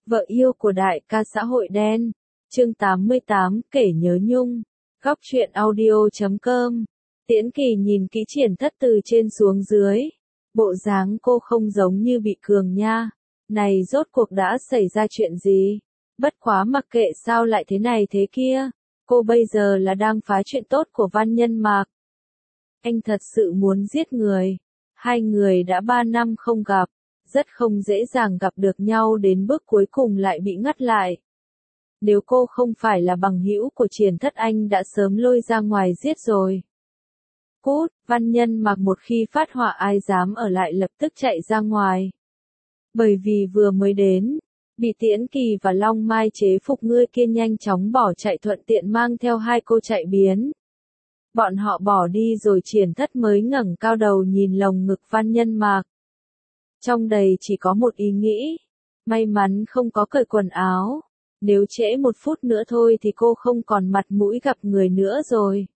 Vợ yêu của đại ca xã hội đen. Chương 88, kể nhớ nhung. Góc truyện audio.com. Tiễn Kỳ nhìn kỹ Triển Thất từ trên xuống dưới. Bộ dáng cô không giống như bị cường nha. Này rốt cuộc đã xảy ra chuyện gì? Bất quá mặc kệ sao lại thế này thế kia. Cô bây giờ là đang phá chuyện tốt của Văn Nhân Mạc. Anh thật sự muốn giết người. Hai người đã 3 năm không gặp. Rất không dễ dàng gặp được nhau đến bước cuối cùng lại bị ngắt lại. Nếu cô không phải là bằng hữu của Triển Thất anh đã sớm lôi ra ngoài giết rồi. Cút, Văn Nhân Mạc một khi phát hỏa ai dám ở lại lập tức chạy ra ngoài. Bởi vì vừa mới đến, bị Tiễn Kỳ và Long Mai chế phục ngươi kia nhanh chóng bỏ chạy thuận tiện mang theo hai cô chạy biến. Bọn họ bỏ đi rồi Triển Thất mới ngẩng cao đầu nhìn lồng ngực Văn Nhân Mạc. Trong đầy chỉ có một ý nghĩ, may mắn không có cởi quần áo, nếu trễ 1 phút nữa thôi thì cô không còn mặt mũi gặp người nữa rồi.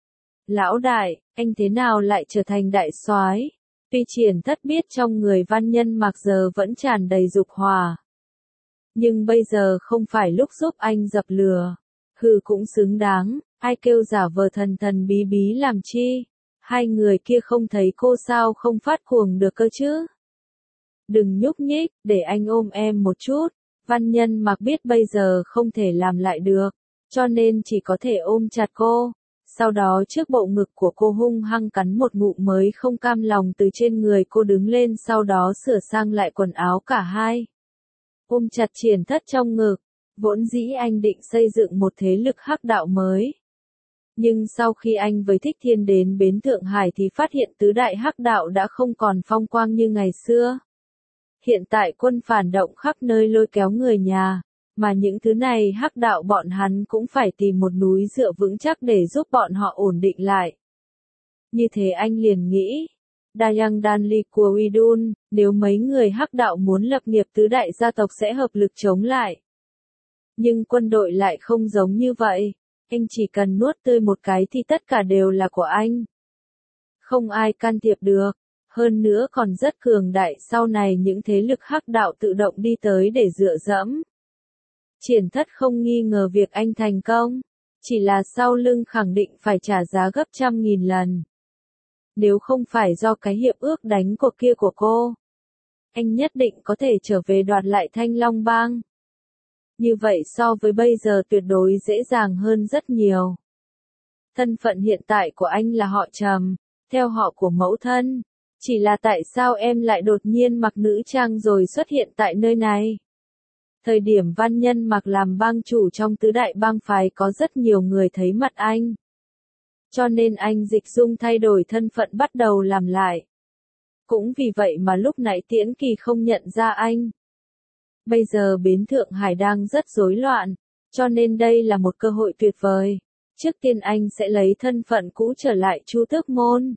Lão đại, anh thế nào lại trở thành đại soái? Tuy Triển Thất biết trong người Văn Nhân Mạc giờ vẫn tràn đầy dục hỏa. Nhưng bây giờ không phải lúc giúp anh dập lửa. Hừ cũng xứng đáng, ai kêu giả vờ thần thần bí bí làm chi? Hai người kia không thấy cô sao không phát cuồng được cơ chứ? Đừng nhúc nhích, để anh ôm em một chút. Văn Nhân Mạc biết bây giờ không thể làm lại được, cho nên chỉ có thể ôm chặt cô. Sau đó trước bộ ngực của cô hung hăng cắn một ngụm mới không cam lòng từ trên người cô đứng lên sau đó sửa sang lại quần áo cả hai. Ôm chặt Triển Thất trong ngực, vốn dĩ anh định xây dựng một thế lực hắc đạo mới. Nhưng sau khi anh với Thích Thiên đến bến Thượng Hải thì phát hiện tứ đại hắc đạo đã không còn phong quang như ngày xưa. Hiện tại quân phản động khắp nơi lôi kéo người nhà, mà những thứ này hắc đạo bọn hắn cũng phải tìm một núi dựa vững chắc để giúp bọn họ ổn định lại. Như thế anh liền nghĩ, Dayang Danli của Widun, nếu mấy người hắc đạo muốn lập nghiệp tứ đại gia tộc sẽ hợp lực chống lại. Nhưng quân đội lại không giống như vậy, anh chỉ cần nuốt tươi một cái thì tất cả đều là của anh. Không ai can thiệp được. Hơn nữa còn rất cường đại sau này những thế lực hắc đạo tự động đi tới để dựa dẫm. Triển Thất không nghi ngờ việc anh thành công, chỉ là sau lưng khẳng định phải trả giá gấp 100.000 lần. Nếu không phải do cái hiệp ước đánh cuộc kia của cô, anh nhất định có thể trở về đoạt lại Thanh Long Bang. Như vậy so với bây giờ tuyệt đối dễ dàng hơn rất nhiều. Thân phận hiện tại của anh là họ Trầm, theo họ của mẫu thân. Chỉ là tại sao em lại đột nhiên mặc nữ trang rồi xuất hiện tại nơi này? Thời điểm Văn Nhân Mạc làm bang chủ trong tứ đại bang phái có rất nhiều người thấy mặt anh. Cho nên anh dịch dung thay đổi thân phận bắt đầu làm lại. Cũng vì vậy mà lúc nãy Tiễn Kỳ không nhận ra anh. Bây giờ bến Thượng Hải đang rất rối loạn, cho nên đây là một cơ hội tuyệt vời. Trước tiên anh sẽ lấy thân phận cũ trở lại Chu Tước Môn.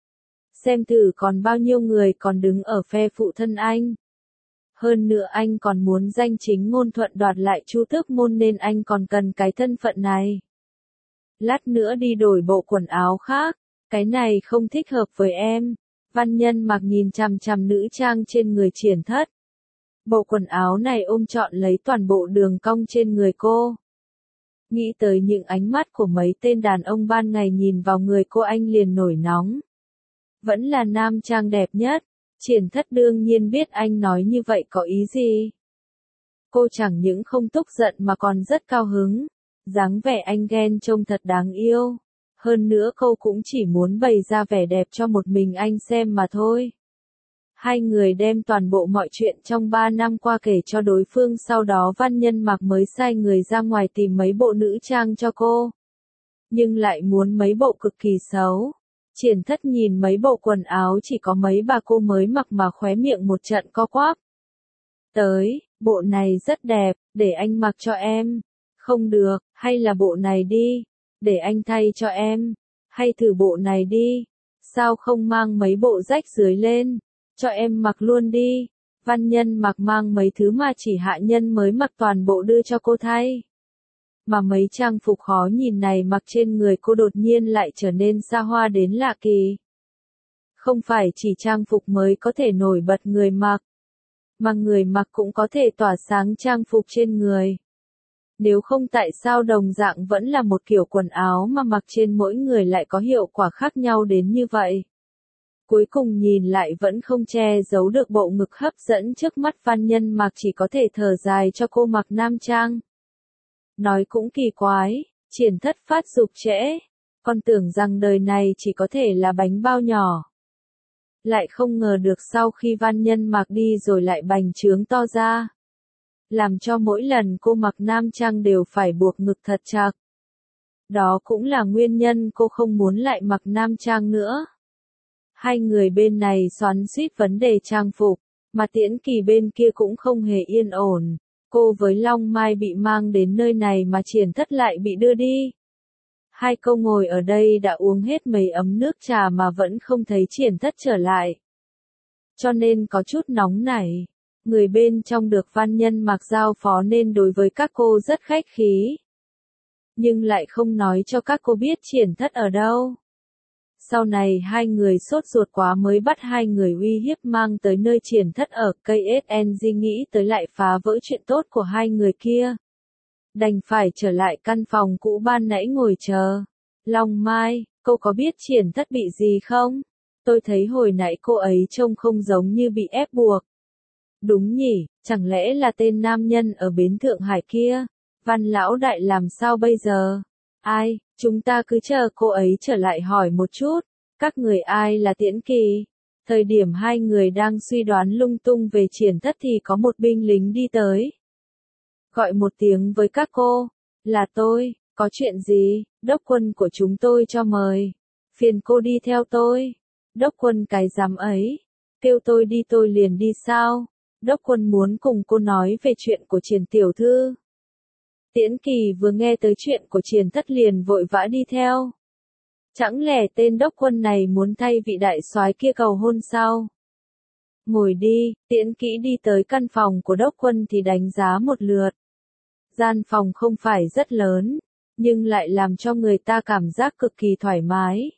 Xem thử còn bao nhiêu người còn đứng ở phe phụ thân anh. Hơn nữa anh còn muốn danh chính ngôn thuận đoạt lại Chu Tước Môn nên anh còn cần cái thân phận này. Lát nữa đi đổi bộ quần áo khác, cái này không thích hợp với em. Văn Nhân Mạc nhìn chằm chằm nữ trang trên người Triển Thất. Bộ quần áo này ôm trọn lấy toàn bộ đường cong trên người cô. Nghĩ tới những ánh mắt của mấy tên đàn ông ban ngày nhìn vào người cô anh liền nổi nóng. Vẫn là nam trang đẹp nhất. Triển Thất đương nhiên biết anh nói như vậy có ý gì. Cô chẳng những không tức giận mà còn rất cao hứng. Dáng vẻ anh ghen trông thật đáng yêu. Hơn nữa cô cũng chỉ muốn bày ra vẻ đẹp cho một mình anh xem mà thôi. Hai người đem toàn bộ mọi chuyện trong 3 năm qua kể cho đối phương, sau đó Văn Nhân Mạc mới sai người ra ngoài tìm mấy bộ nữ trang cho cô. Nhưng lại muốn mấy bộ cực kỳ xấu. Triển Thất nhìn mấy bộ quần áo chỉ có mấy bà cô mới mặc mà khóe miệng một trận co quắp. Tới, bộ này rất đẹp, để anh mặc cho em. Không được, hay là bộ này đi, để anh thay cho em. Hay thử bộ này đi, sao không mang mấy bộ rách dưới lên, cho em mặc luôn đi. Văn Nhân Mạc mang mấy thứ mà chỉ hạ nhân mới mặc toàn bộ đưa cho cô thay. Mà mấy trang phục khó nhìn này mặc trên người cô đột nhiên lại trở nên xa hoa đến lạ kỳ. Không phải chỉ trang phục mới có thể nổi bật người mặc, mà người mặc cũng có thể tỏa sáng trang phục trên người. Nếu không tại sao đồng dạng vẫn là một kiểu quần áo mà mặc trên mỗi người lại có hiệu quả khác nhau đến như vậy. Cuối cùng nhìn lại vẫn không che giấu được bộ ngực hấp dẫn trước mắt Văn Nhân Mạc, chỉ có thể thở dài cho cô mặc nam trang. Nói cũng kỳ quái, Triển Thất phát dục trễ, con tưởng rằng đời này chỉ có thể là bánh bao nhỏ. Lại không ngờ được sau khi Văn Nhân Mạc đi rồi lại bành trướng to ra. Làm cho mỗi lần cô mặc nam trang đều phải buộc ngực thật chặt. Đó cũng là nguyên nhân cô không muốn lại mặc nam trang nữa. Hai người bên này xoắn xuýt vấn đề trang phục, mà Tiễn Kỳ bên kia cũng không hề yên ổn. Cô với Long Mai bị mang đến nơi này mà Triển Thất lại bị đưa đi. Hai câu ngồi ở đây đã uống hết mấy ấm nước trà mà vẫn không thấy Triển Thất trở lại. Cho nên có chút nóng nảy. Người bên trong được Văn Nhân Mạc giao phó nên đối với các cô rất khách khí. Nhưng lại không nói cho các cô biết Triển Thất ở đâu. Sau này hai người sốt ruột quá mới bắt hai người uy hiếp mang tới nơi Triển Thất ở. KSNG nghĩ tới lại phá vỡ chuyện tốt của hai người kia. Đành phải trở lại căn phòng cũ ban nãy ngồi chờ. Long Mai, cô có biết Triển Thất bị gì không? Tôi thấy hồi nãy cô ấy trông không giống như bị ép buộc. Đúng nhỉ, chẳng lẽ là tên nam nhân ở bến Thượng Hải kia? Văn lão đại làm sao bây giờ? Ai, chúng ta cứ chờ cô ấy trở lại hỏi một chút. Các người ai là Tiễn Kỳ? Thời điểm hai người đang suy đoán lung tung về Triển Thất thì có một binh lính đi tới. Gọi một tiếng với các cô. Là tôi, có chuyện gì? Đốc quân của chúng tôi cho mời. Phiền cô đi theo tôi. Đốc quân cái dám ấy. Kêu tôi đi tôi liền đi sao? Đốc quân muốn cùng cô nói về chuyện của Triển tiểu thư. Tiễn Kỳ vừa nghe tới chuyện của Triển Thất liền vội vã đi theo. Chẳng lẽ tên đốc quân này muốn thay vị đại soái kia cầu hôn sao? Ngồi đi, Tiễn Kỹ đi tới căn phòng của đốc quân thì đánh giá một lượt. Gian phòng không phải rất lớn, nhưng lại làm cho người ta cảm giác cực kỳ thoải mái.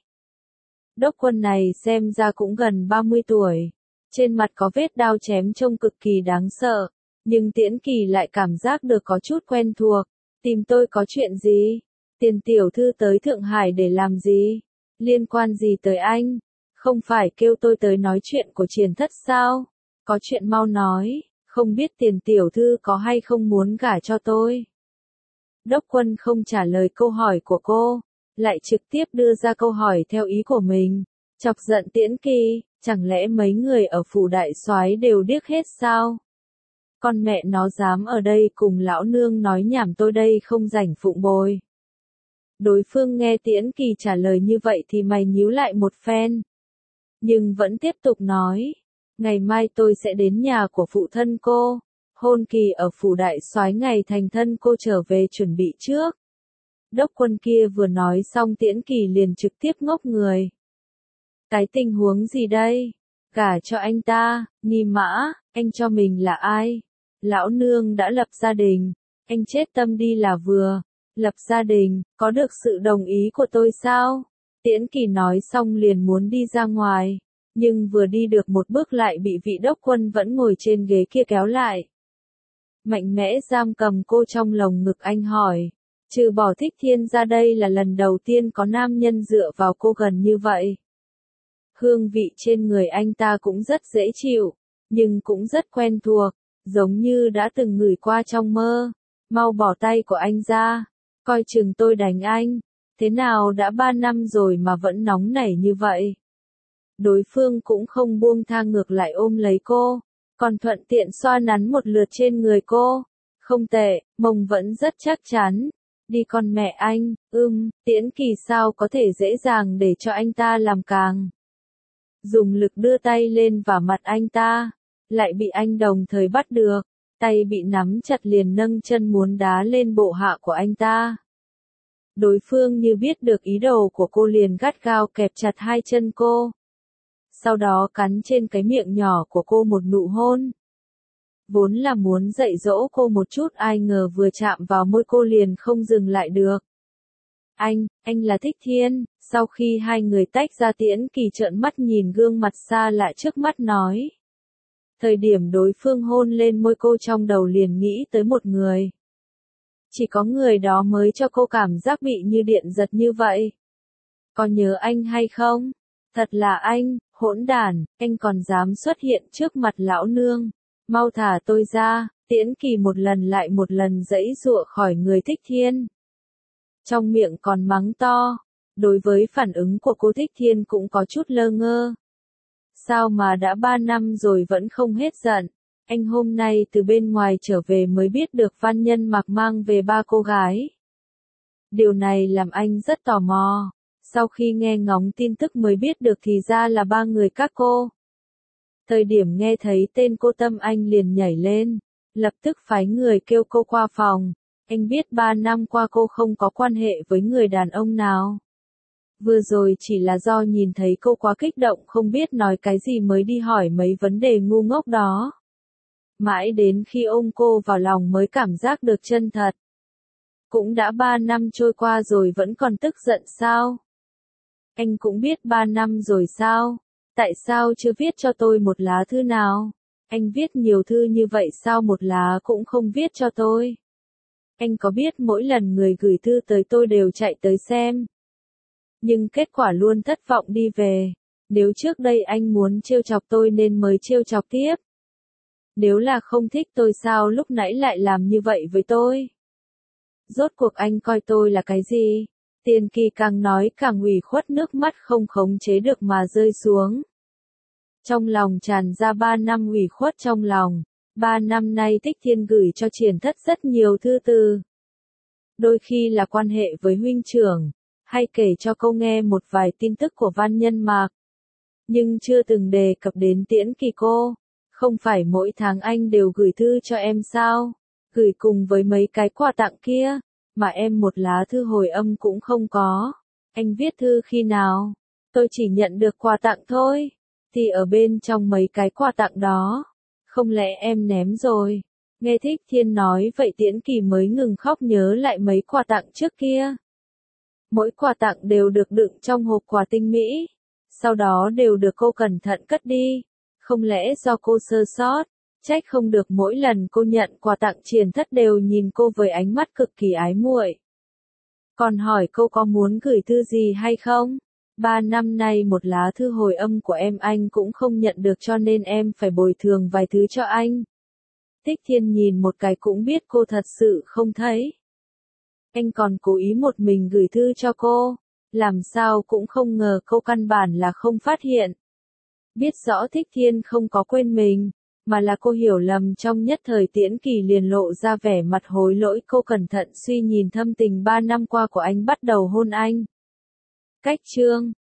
Đốc quân này xem ra cũng gần 30 tuổi. Trên mặt có vết đao chém trông cực kỳ đáng sợ, nhưng Tiễn Kỳ lại cảm giác được có chút quen thuộc. Tìm tôi có chuyện gì? Tiền tiểu thư tới Thượng Hải để làm gì? Liên quan gì tới anh? Không phải kêu tôi tới nói chuyện của Triển Thất sao? Có chuyện mau nói, không biết tiền tiểu thư có hay không muốn gả cho tôi? Đốc quân không trả lời câu hỏi của cô, lại trực tiếp đưa ra câu hỏi theo ý của mình. Chọc giận Tiễn Kỳ, chẳng lẽ mấy người ở phủ đại soái đều điếc hết sao? Con mẹ nó dám ở đây cùng lão nương nói nhảm, tôi đây không rảnh phụng bồi. Đối phương nghe Tiễn Kỳ trả lời như vậy thì mày nhíu lại một phen. Nhưng vẫn tiếp tục nói, ngày mai tôi sẽ đến nhà của phụ thân cô. Hôn kỳ ở phủ đại soái ngày thành thân cô trở về chuẩn bị trước. Đốc quân kia vừa nói xong Tiễn Kỳ liền trực tiếp ngốc người. Cái tình huống gì đây? Gả cho anh ta, Nghi Mã, anh cho mình là ai? Lão nương đã lập gia đình, anh chết tâm đi là vừa. Lập gia đình, có được sự đồng ý của tôi sao? Tiễn Kỳ nói xong liền muốn đi ra ngoài, nhưng vừa đi được một bước lại bị vị đốc quân vẫn ngồi trên ghế kia kéo lại. Mạnh mẽ giam cầm cô trong lồng ngực. Anh hỏi, trừ bỏ Thích Thiên ra đây là lần đầu tiên có nam nhân dựa vào cô gần như vậy. Hương vị trên người anh ta cũng rất dễ chịu, nhưng cũng rất quen thuộc, giống như đã từng ngửi qua trong mơ. Mau bỏ tay của anh ra, coi chừng tôi đánh anh. Thế nào đã 3 năm rồi mà vẫn nóng nảy như vậy? Đối phương cũng không buông tha, ngược lại ôm lấy cô, còn thuận tiện xoa nắn một lượt trên người cô. Không tệ, mông vẫn rất chắc chắn. Đi con mẹ anh, Tiễn Kỳ sao có thể dễ dàng để cho anh ta làm càng. Dùng lực đưa tay lên vào mặt anh ta, lại bị anh đồng thời bắt được. Tay bị nắm chặt liền nâng chân muốn đá lên bộ hạ của anh ta. Đối phương như biết được ý đồ của cô liền gắt gao kẹp chặt hai chân cô. Sau đó cắn trên cái miệng nhỏ của cô một nụ hôn. Vốn là muốn dạy dỗ cô một chút, ai ngờ vừa chạm vào môi cô liền không dừng lại được. Anh là Thích Thiên. Sau khi hai người tách ra Tiễn Kỳ trợn mắt nhìn gương mặt xa lạ trước mắt nói. Thời điểm đối phương hôn lên môi cô trong đầu liền nghĩ tới một người. Chỉ có người đó mới cho cô cảm giác bị như điện giật như vậy. Có nhớ anh hay không? Thật là anh, hỗn đản, anh còn dám xuất hiện trước mặt lão nương. Mau thả tôi ra, Tiễn Kỳ một lần lại một lần giãy giụa khỏi người Thích Thiên. Trong miệng còn mắng to. Đối với phản ứng của cô Thích Thiên cũng có chút lơ ngơ. Sao mà đã 3 năm rồi vẫn không hết giận? Anh hôm nay từ bên ngoài trở về mới biết được Văn Nhân Mạc mang về 3 cô gái. Điều này làm anh rất tò mò. Sau khi nghe ngóng tin tức mới biết được thì ra là 3 người các cô. Thời điểm nghe thấy tên cô tâm anh liền nhảy lên, lập tức phái người kêu cô qua phòng. Anh biết 3 năm qua cô không có quan hệ với người đàn ông nào. Vừa rồi chỉ là do nhìn thấy cô quá kích động không biết nói cái gì mới đi hỏi mấy vấn đề ngu ngốc đó. Mãi đến khi ôm cô vào lòng mới cảm giác được chân thật. Cũng đã 3 năm trôi qua rồi vẫn còn tức giận sao? Anh cũng biết 3 năm rồi sao? Tại sao chưa viết cho tôi một lá thư nào? Anh viết nhiều thư như vậy sao một lá cũng không viết cho tôi? Anh có biết mỗi lần người gửi thư tới tôi đều chạy tới xem. Nhưng kết quả luôn thất vọng đi về. Nếu trước đây anh muốn trêu chọc tôi nên mới trêu chọc tiếp. Nếu là không thích tôi sao lúc nãy lại làm như vậy với tôi? Rốt cuộc anh coi tôi là cái gì? Tiền Kỳ càng nói càng ủy khuất nước mắt không khống chế được mà rơi xuống. Trong lòng tràn ra 3 năm ủy khuất trong lòng. 3 năm nay Thích Thiên gửi cho Triển Thất rất nhiều thư từ. Đôi khi là quan hệ với huynh trưởng, hay kể cho cô nghe một vài tin tức của Văn Nhân Mạc. Nhưng chưa từng đề cập đến Tiễn Kỳ cô. Không phải mỗi tháng anh đều gửi thư cho em sao? Gửi cùng với mấy cái quà tặng kia, mà em một lá thư hồi âm cũng không có. Anh viết thư khi nào? Tôi chỉ nhận được quà tặng thôi. Thì ở bên trong mấy cái quà tặng đó. Không lẽ em ném rồi? Nghe Thích Thiên nói vậy Tiễn Kỳ mới ngừng khóc nhớ lại mấy quà tặng trước kia. Mỗi quà tặng đều được đựng trong hộp quà tinh mỹ. Sau đó đều được cô cẩn thận cất đi. Không lẽ do cô sơ sót? Trách không được mỗi lần cô nhận quà tặng Triển Thất đều nhìn cô với ánh mắt cực kỳ ái muội. Còn hỏi cô có muốn gửi thư gì hay không? 3 năm nay một lá thư hồi âm của em anh cũng không nhận được cho nên em phải bồi thường vài thứ cho anh. Thích Thiên nhìn một cái cũng biết cô thật sự không thấy. Anh còn cố ý một mình gửi thư cho cô. Làm sao cũng không ngờ cô căn bản là không phát hiện. Biết rõ Thích Thiên không có quên mình, mà là cô hiểu lầm trong nhất thời Tiễn Kỳ liền lộ ra vẻ mặt hối lỗi cô cẩn thận suy nhìn thâm tình 3 năm qua của anh bắt đầu hôn anh. Cách chương